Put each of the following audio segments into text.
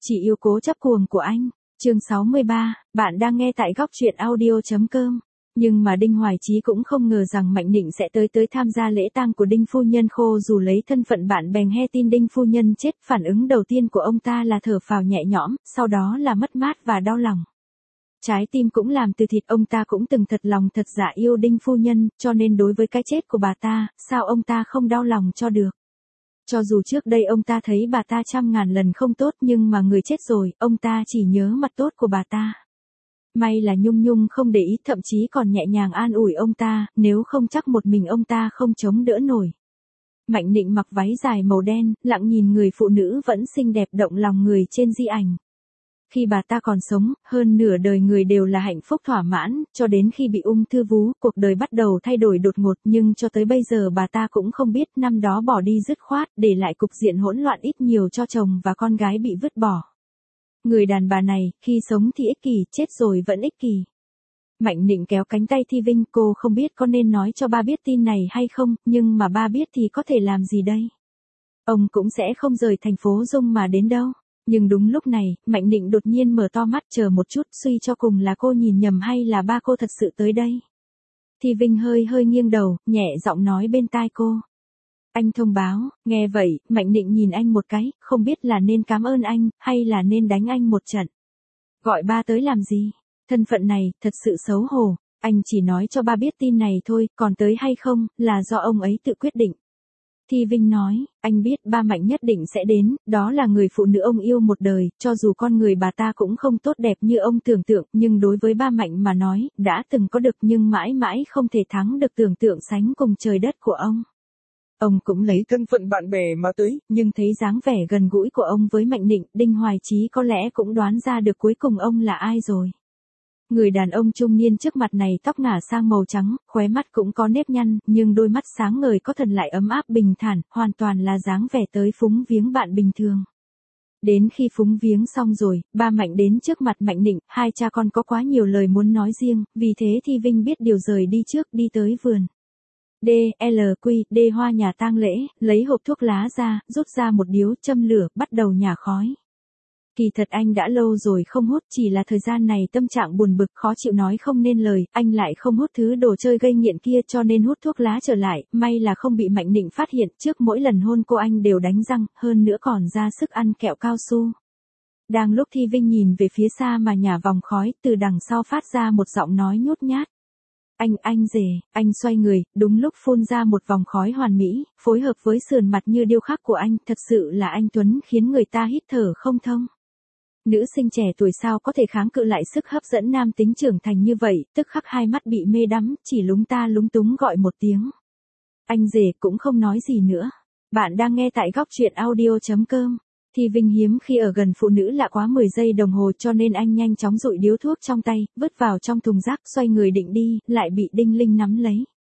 Chị yêu cố chấp cuồng của anh. Chương 63, bạn đang nghe tại góc truyện audio.com. Nhưng mà Đinh Hoài Chí cũng không ngờ rằng Mạnh Nịnh sẽ tới tham gia lễ tang của Đinh phu nhân khô, dù lấy thân phận bạn bè nghe tin Đinh phu nhân chết, phản ứng đầu tiên của ông ta là thở phào nhẹ nhõm, sau đó là mất mát và đau lòng. Trái tim cũng làm từ thịt, ông ta cũng từng thật lòng thật dạ yêu Đinh phu nhân, cho nên đối với cái chết của bà ta, sao ông ta không đau lòng cho được. Cho dù trước đây ông ta thấy bà ta trăm ngàn lần không tốt, nhưng mà người chết rồi, ông ta chỉ nhớ mặt tốt của bà ta. May là Nhung Nhung không để ý, thậm chí còn nhẹ nhàng an ủi ông ta, nếu không chắc một mình ông ta không chống đỡ nổi. Mạnh Nịnh mặc váy dài màu đen, lặng nhìn người phụ nữ vẫn xinh đẹp động lòng người trên di ảnh. Khi bà ta còn sống, hơn nửa đời người đều là hạnh phúc thỏa mãn, cho đến khi bị ung thư vú, cuộc đời bắt đầu thay đổi đột ngột, nhưng cho tới bây giờ bà ta cũng không biết năm đó bỏ đi dứt khoát, để lại cục diện hỗn loạn ít nhiều cho chồng và con gái bị vứt bỏ. Người đàn bà này, khi sống thì ích kỷ, chết rồi vẫn ích kỷ. Mạnh Nịnh kéo cánh tay Thi Vinh, cô không biết có nên nói cho ba biết tin này hay không, nhưng mà ba biết thì có thể làm gì đây? Ông cũng sẽ không rời thành phố Dung mà đến đâu. Nhưng đúng lúc này, Mạnh Nịnh đột nhiên mở to mắt, chờ một chút, suy cho cùng là cô nhìn nhầm hay là ba cô thật sự tới đây? Thi Vinh hơi nghiêng đầu, nhẹ giọng nói bên tai cô. Anh thông báo. Nghe vậy, Mạnh Nịnh nhìn anh một cái, không biết là nên cảm ơn anh, hay là nên đánh anh một trận. Gọi ba tới làm gì? Thân phận này, thật sự xấu hổ. Anh chỉ nói cho ba biết tin này thôi, còn tới hay không, là do ông ấy tự quyết định. Thi Vinh nói, anh biết ba Mạnh nhất định sẽ đến, đó là người phụ nữ ông yêu một đời, cho dù con người bà ta cũng không tốt đẹp như ông tưởng tượng, nhưng đối với ba Mạnh mà nói, đã từng có được nhưng mãi mãi không thể thắng được tưởng tượng sánh cùng trời đất của ông. Ông cũng lấy thân phận bạn bè mà tới, nhưng thấy dáng vẻ gần gũi của ông với Mạnh Nịnh, Đinh Hoài Chí có lẽ cũng đoán ra được cuối cùng ông là ai rồi. Người đàn ông trung niên trước mặt này tóc ngả sang màu trắng, khóe mắt cũng có nếp nhăn, nhưng đôi mắt sáng ngời có thần lại ấm áp bình thản, hoàn toàn là dáng vẻ tới phúng viếng bạn bình thường. Đến khi phúng viếng xong rồi, ba Mạnh đến trước mặt Mạnh Nịnh, hai cha con có quá nhiều lời muốn nói riêng, vì thế Thi Vinh biết điều rời đi trước, đi tới vườn. D hoa nhà tang lễ, lấy hộp thuốc lá ra, rút ra một điếu, châm lửa, bắt đầu nhả khói. Kỳ thật anh đã lâu rồi không hút, chỉ là thời gian này tâm trạng buồn bực, khó chịu nói không nên lời, anh lại không hút thứ đồ chơi gây nghiện kia cho nên hút thuốc lá trở lại, may là không bị Mạnh Nịnh phát hiện, trước mỗi lần hôn cô anh đều đánh răng, hơn nữa còn ra sức ăn kẹo cao su. Đang lúc Thi Vinh nhìn về phía xa mà nhả vòng khói, từ đằng sau phát ra một giọng nói nhút nhát. Anh rể, anh xoay người, đúng lúc phun ra một vòng khói hoàn mỹ, phối hợp với sườn mặt như điêu khắc của anh, thật sự là anh Tuấn khiến người ta hít thở không thông. Nữ sinh trẻ tuổi sao có thể kháng cự lại sức hấp dẫn nam tính trưởng thành như vậy, tức khắc hai mắt bị mê đắm, chỉ lúng ta lúng túng gọi một tiếng. Anh rể cũng không nói gì nữa. Bạn đang nghe tại góc truyện audio.com. Thi Vinh hiếm khi ở gần phụ nữ lạ quá 10 giây đồng hồ, cho nên anh nhanh chóng dụi điếu thuốc trong tay, vứt vào trong thùng rác, xoay người định đi, lại bị Đinh Linh nắm lấy.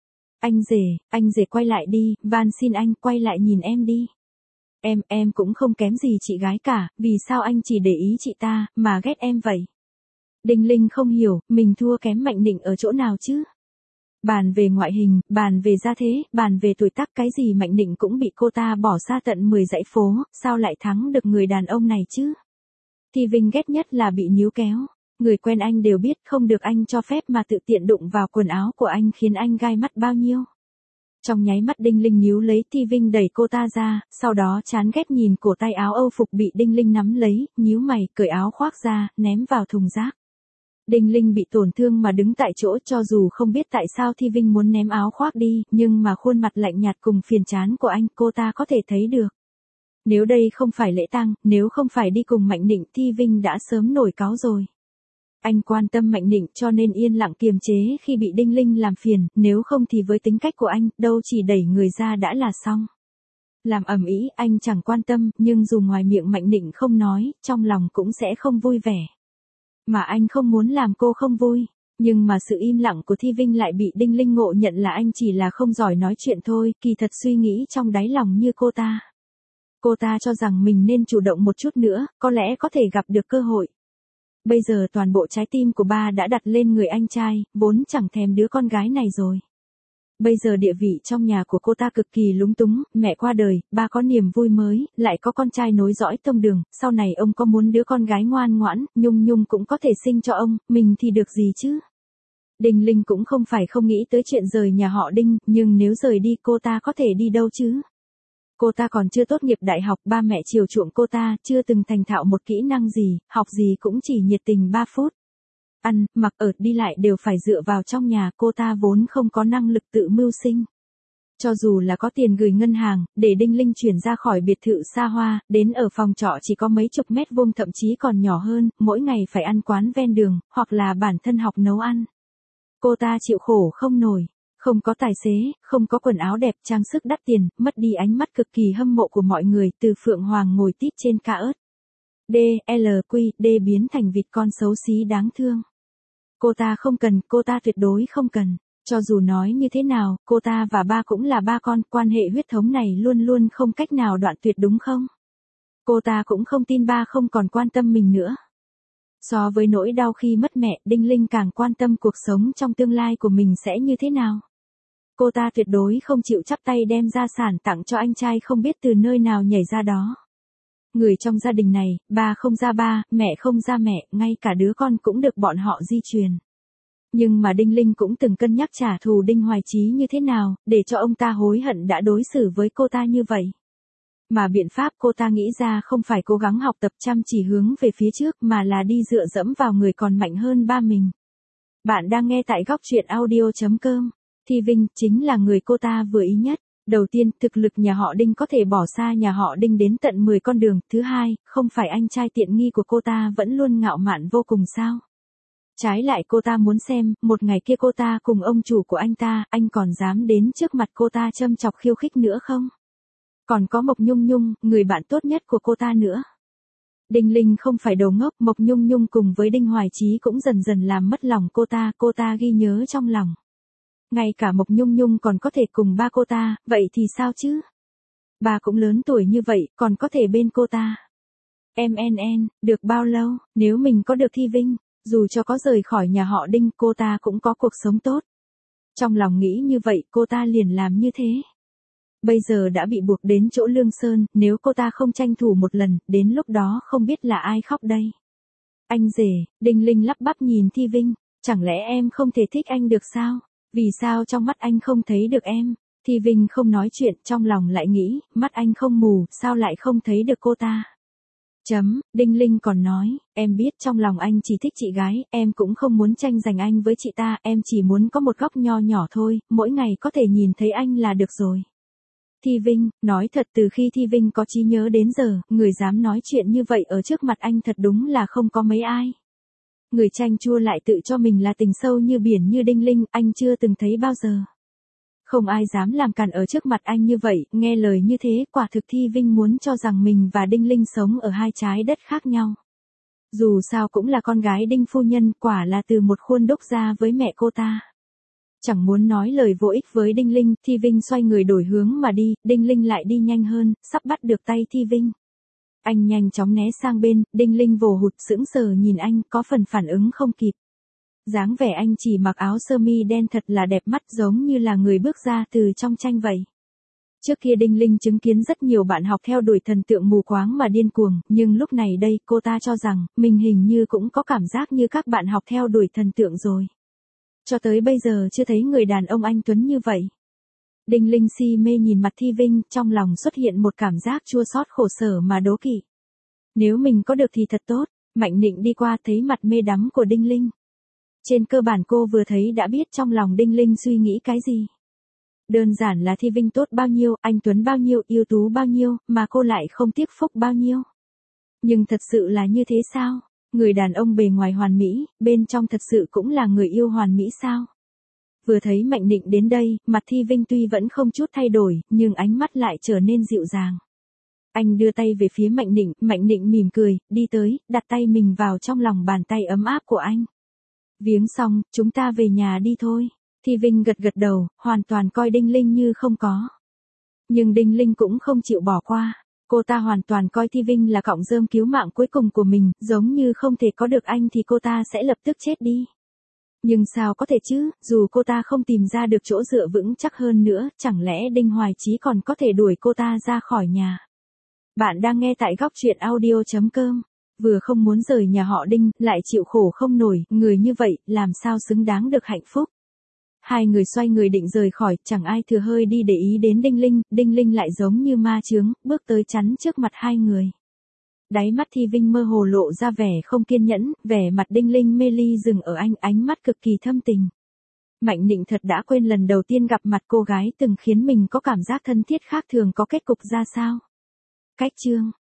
Anh rể quay lại đi, van xin anh, quay lại nhìn em đi. Em cũng không kém gì chị gái cả, vì sao anh chỉ để ý chị ta, mà ghét em vậy? Đinh Linh không hiểu, mình thua kém Mạnh Nịnh ở chỗ nào chứ? Bàn về ngoại hình, bàn về gia thế, bàn về tuổi tác, cái gì Mạnh Nịnh cũng bị cô ta bỏ xa tận 10 dãy phố, sao lại thắng được người đàn ông này chứ? Thì Vinh ghét nhất là bị níu kéo. Người quen anh đều biết không được anh cho phép mà tự tiện đụng vào quần áo của anh khiến anh gai mắt bao nhiêu. Trong nháy mắt Đinh Linh níu lấy Thi Vinh đẩy cô ta ra, sau đó chán ghét nhìn cổ tay áo Âu phục bị Đinh Linh nắm lấy, nhíu mày, cởi áo khoác ra, ném vào thùng rác. Đinh Linh bị tổn thương mà đứng tại chỗ, cho dù không biết tại sao Thi Vinh muốn ném áo khoác đi, nhưng mà khuôn mặt lạnh nhạt cùng phiền chán của anh, cô ta có thể thấy được. Nếu đây không phải lễ tang, nếu không phải đi cùng Mạnh Nịnh, Thi Vinh đã sớm nổi cáu rồi. Anh quan tâm Mạnh Nịnh cho nên yên lặng kiềm chế khi bị Đinh Linh làm phiền, nếu không thì với tính cách của anh, đâu chỉ đẩy người ra đã là xong. Làm ầm ĩ, anh chẳng quan tâm, nhưng dù ngoài miệng Mạnh Nịnh không nói, trong lòng cũng sẽ không vui vẻ. Mà anh không muốn làm cô không vui, nhưng mà sự im lặng của Thi Vinh lại bị Đinh Linh ngộ nhận là anh chỉ là không giỏi nói chuyện thôi, kỳ thật suy nghĩ trong đáy lòng như cô ta. Cô ta cho rằng mình nên chủ động một chút nữa, có lẽ có thể gặp được cơ hội. Bây giờ toàn bộ trái tim của ba đã đặt lên người anh trai, vốn chẳng thèm đứa con gái này rồi. Bây giờ địa vị trong nhà của cô ta cực kỳ lúng túng, mẹ qua đời, ba có niềm vui mới, lại có con trai nối dõi tông đường, sau này ông có muốn đứa con gái ngoan ngoãn, Nhung Nhung cũng có thể sinh cho ông, mình thì được gì chứ? Đinh Linh cũng không phải không nghĩ tới chuyện rời nhà họ Đinh, nhưng nếu rời đi cô ta có thể đi đâu chứ? Cô ta còn chưa tốt nghiệp đại học, ba mẹ chiều chuộng cô ta, chưa từng thành thạo một kỹ năng gì, học gì cũng chỉ nhiệt tình 3 phút. Ăn, mặc ở, đi lại đều phải dựa vào trong nhà, cô ta vốn không có năng lực tự mưu sinh. Cho dù là có tiền gửi ngân hàng, để Đinh Linh chuyển ra khỏi biệt thự xa hoa, đến ở phòng trọ chỉ có mấy chục mét vuông thậm chí còn nhỏ hơn, mỗi ngày phải ăn quán ven đường, hoặc là bản thân học nấu ăn. Cô ta chịu khổ không nổi. Không có tài xế, không có quần áo đẹp, trang sức đắt tiền, mất đi ánh mắt cực kỳ hâm mộ của mọi người, từ Phượng Hoàng ngồi tít trên ca ớt. D biến thành vịt con xấu xí đáng thương. Cô ta không cần, cô ta tuyệt đối không cần. Cho dù nói như thế nào, cô ta và ba cũng là ba con, quan hệ huyết thống này luôn luôn không cách nào đoạn tuyệt đúng không? Cô ta cũng không tin ba không còn quan tâm mình nữa. So với nỗi đau khi mất mẹ, Đinh Linh càng quan tâm cuộc sống trong tương lai của mình sẽ như thế nào. Cô ta tuyệt đối không chịu chắp tay đem gia sản tặng cho anh trai không biết từ nơi nào nhảy ra đó. Người trong gia đình này, ba không ra ba, mẹ không ra mẹ, ngay cả đứa con cũng được bọn họ di truyền. Nhưng mà Đinh Linh cũng từng cân nhắc trả thù Đinh Hoài Chí như thế nào, để cho ông ta hối hận đã đối xử với cô ta như vậy. Mà biện pháp cô ta nghĩ ra không phải cố gắng học tập chăm chỉ hướng về phía trước mà là đi dựa dẫm vào người còn mạnh hơn ba mình. Bạn đang nghe tại góc truyện audio.com. Thi Vinh chính là người cô ta vừa ý nhất. Đầu tiên, thực lực nhà họ Đinh có thể bỏ xa nhà họ Đinh đến tận 10 con đường. Thứ hai, không phải anh trai tiện nghi của cô ta vẫn luôn ngạo mạn vô cùng sao? Trái lại cô ta muốn xem, một ngày kia cô ta cùng ông chủ của anh ta, anh còn dám đến trước mặt cô ta châm chọc khiêu khích nữa không? Còn có Mộc Nhung Nhung, người bạn tốt nhất của cô ta nữa. Đinh Linh không phải đồ ngốc, Mộc Nhung Nhung cùng với Đinh Hoài Chí cũng dần dần làm mất lòng cô ta ghi nhớ trong lòng. Ngay cả Mộc Nhung Nhung còn có thể cùng ba cô ta, vậy thì sao chứ? Ba cũng lớn tuổi như vậy, còn có thể bên cô ta. Được bao lâu, nếu mình có được Thi Vinh, dù cho có rời khỏi nhà họ Đinh, cô ta cũng có cuộc sống tốt. Trong lòng nghĩ như vậy, cô ta liền làm như thế. Bây giờ đã bị buộc đến chỗ Lương Sơn, nếu cô ta không tranh thủ một lần, đến lúc đó không biết là ai khóc đây. Anh rể, Đinh Linh lắp bắp nhìn Thi Vinh, chẳng lẽ em không thể thích anh được sao? Vì sao trong mắt anh không thấy được em? Thi Vinh không nói chuyện, trong lòng lại nghĩ, mắt anh không mù, sao lại không thấy được cô ta? Đinh Linh còn nói, em biết trong lòng anh chỉ thích chị gái, em cũng không muốn tranh giành anh với chị ta, em chỉ muốn có một góc nho nhỏ thôi, mỗi ngày có thể nhìn thấy anh là được rồi. Thi Vinh, nói thật từ khi Thi Vinh có trí nhớ đến giờ, người dám nói chuyện như vậy ở trước mặt anh thật đúng là không có mấy ai. Người chanh chua lại tự cho mình là tình sâu như biển như Đinh Linh, anh chưa từng thấy bao giờ. Không ai dám làm cản ở trước mặt anh như vậy, nghe lời như thế, quả thực Thi Vinh muốn cho rằng mình và Đinh Linh sống ở hai trái đất khác nhau. Dù sao cũng là con gái Đinh phu nhân, quả là từ một khuôn đúc ra với mẹ cô ta. Chẳng muốn nói lời vô ích với Đinh Linh, Thi Vinh xoay người đổi hướng mà đi, Đinh Linh lại đi nhanh hơn, sắp bắt được tay Thi Vinh. Anh nhanh chóng né sang bên, Đinh Linh vồ hụt sững sờ nhìn anh, có phần phản ứng không kịp. Dáng vẻ anh chỉ mặc áo sơ mi đen thật là đẹp mắt, giống như là người bước ra từ trong tranh vậy. Trước kia Đinh Linh chứng kiến rất nhiều bạn học theo đuổi thần tượng mù quáng mà điên cuồng, nhưng lúc này đây cô ta cho rằng, mình hình như cũng có cảm giác như các bạn học theo đuổi thần tượng rồi. Cho tới bây giờ chưa thấy người đàn ông anh tuấn như vậy. Đinh Linh si mê nhìn mặt Thi Vinh, trong lòng xuất hiện một cảm giác chua xót khổ sở mà đố kỵ. Nếu mình có được thì thật tốt. Mạnh Nịnh đi qua thấy mặt mê đắm của Đinh Linh. Trên cơ bản cô vừa thấy đã biết trong lòng Đinh Linh suy nghĩ cái gì. Đơn giản là Thi Vinh tốt bao nhiêu, anh tuấn bao nhiêu, ưu tú bao nhiêu, mà cô lại không tiếc phúc bao nhiêu. Nhưng thật sự là như thế sao? Người đàn ông bề ngoài hoàn mỹ, bên trong thật sự cũng là người yêu hoàn mỹ sao? Vừa thấy Mạnh Nịnh đến đây, mặt Thi Vinh tuy vẫn không chút thay đổi, nhưng ánh mắt lại trở nên dịu dàng. Anh đưa tay về phía Mạnh Nịnh mỉm cười, đi tới, đặt tay mình vào trong lòng bàn tay ấm áp của anh. Viếng xong, chúng ta về nhà đi thôi. Thi Vinh gật gật đầu, hoàn toàn coi Đinh Linh như không có. Nhưng Đinh Linh cũng không chịu bỏ qua. Cô ta hoàn toàn coi Thi Vinh là cọng rơm cứu mạng cuối cùng của mình, giống như không thể có được anh thì cô ta sẽ lập tức chết đi. Nhưng sao có thể chứ, dù cô ta không tìm ra được chỗ dựa vững chắc hơn nữa, chẳng lẽ Đinh Hoài Chí còn có thể đuổi cô ta ra khỏi nhà. Bạn đang nghe tại góc chuyện audio.com. Vừa không muốn rời nhà họ Đinh, lại chịu khổ không nổi, người như vậy, làm sao xứng đáng được hạnh phúc. Hai người xoay người định rời khỏi, chẳng ai thừa hơi đi để ý đến Đinh Linh lại giống như ma chướng, bước tới chắn trước mặt hai người. Đáy mắt Thi Vinh mơ hồ lộ ra vẻ không kiên nhẫn, vẻ mặt Đinh Linh mê ly dừng ở anh, ánh mắt cực kỳ thâm tình. Mạnh Nịnh thật đã quên lần đầu tiên gặp mặt cô gái từng khiến mình có cảm giác thân thiết khác thường có kết cục ra sao. Cách chương